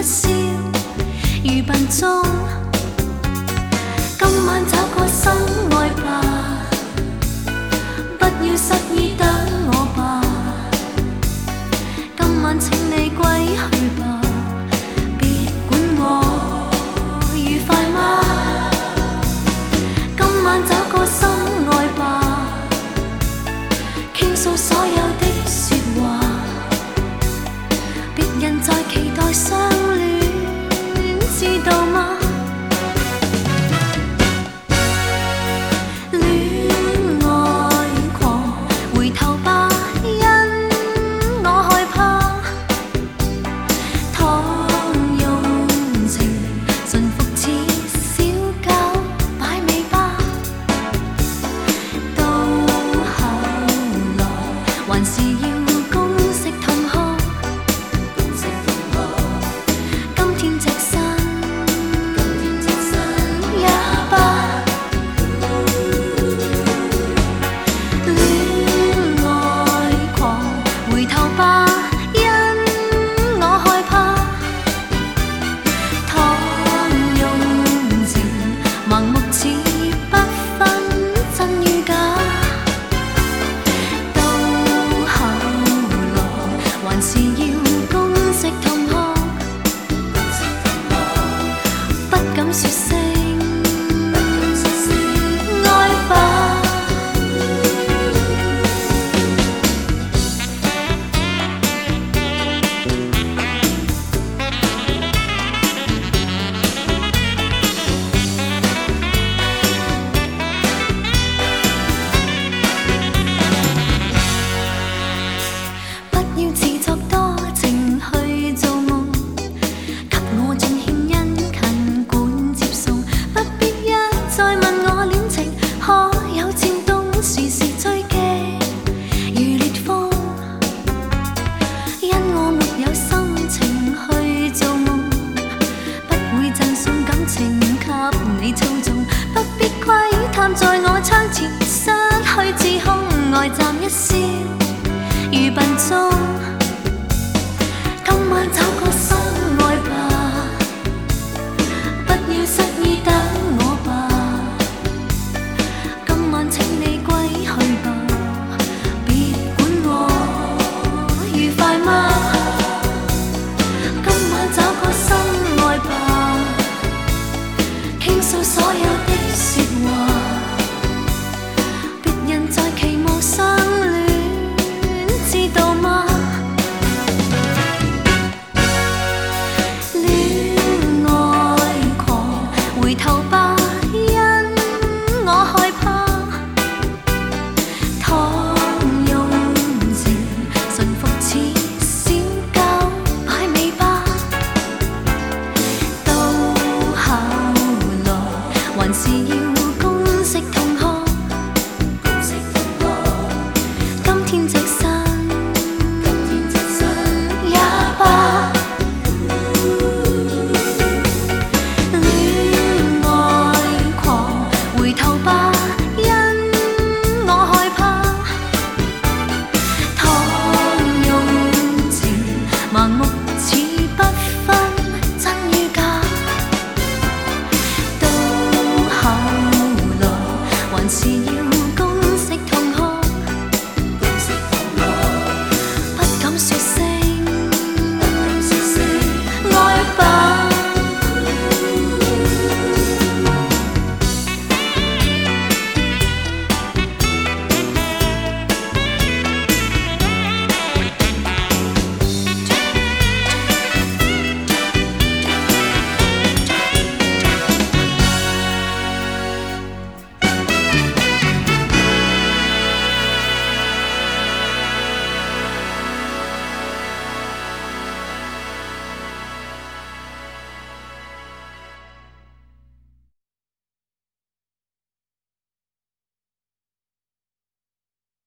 笑，如笨钟。今晚找個心愛吧，不要失意等我吧。今晚請你歸去吧，別管我愉快嗎？今晚找個心愛吧，傾訴所有的說話，別人在期待相戀，知道嗎？還是要公式痛哭，今天隻身也罷。戀愛狂，回頭吧，因我害怕。倘用情盲目似不分真與假。還是要公式痛哭，不敢說聲愛吧。不要自作多情去做夢，給我盡獻殷勤管接送，不必一再問我戀情可有漸凍，時時追擊如烈風，因我沒有心情去做夢，不會贈送感情給你操縱，不必窺探在我窗前失去自控，呆站一笑如笨鐘。今晚找個心愛吧，不要失意等我吧。今晚請你歸去吧，別管我愉快嗎？今晚找個心愛吧，傾訴所有的說話，別人在期望相戀，知道嗎？回頭吧，因我害怕。倘用情馴服似小狗擺尾巴，到後來還是要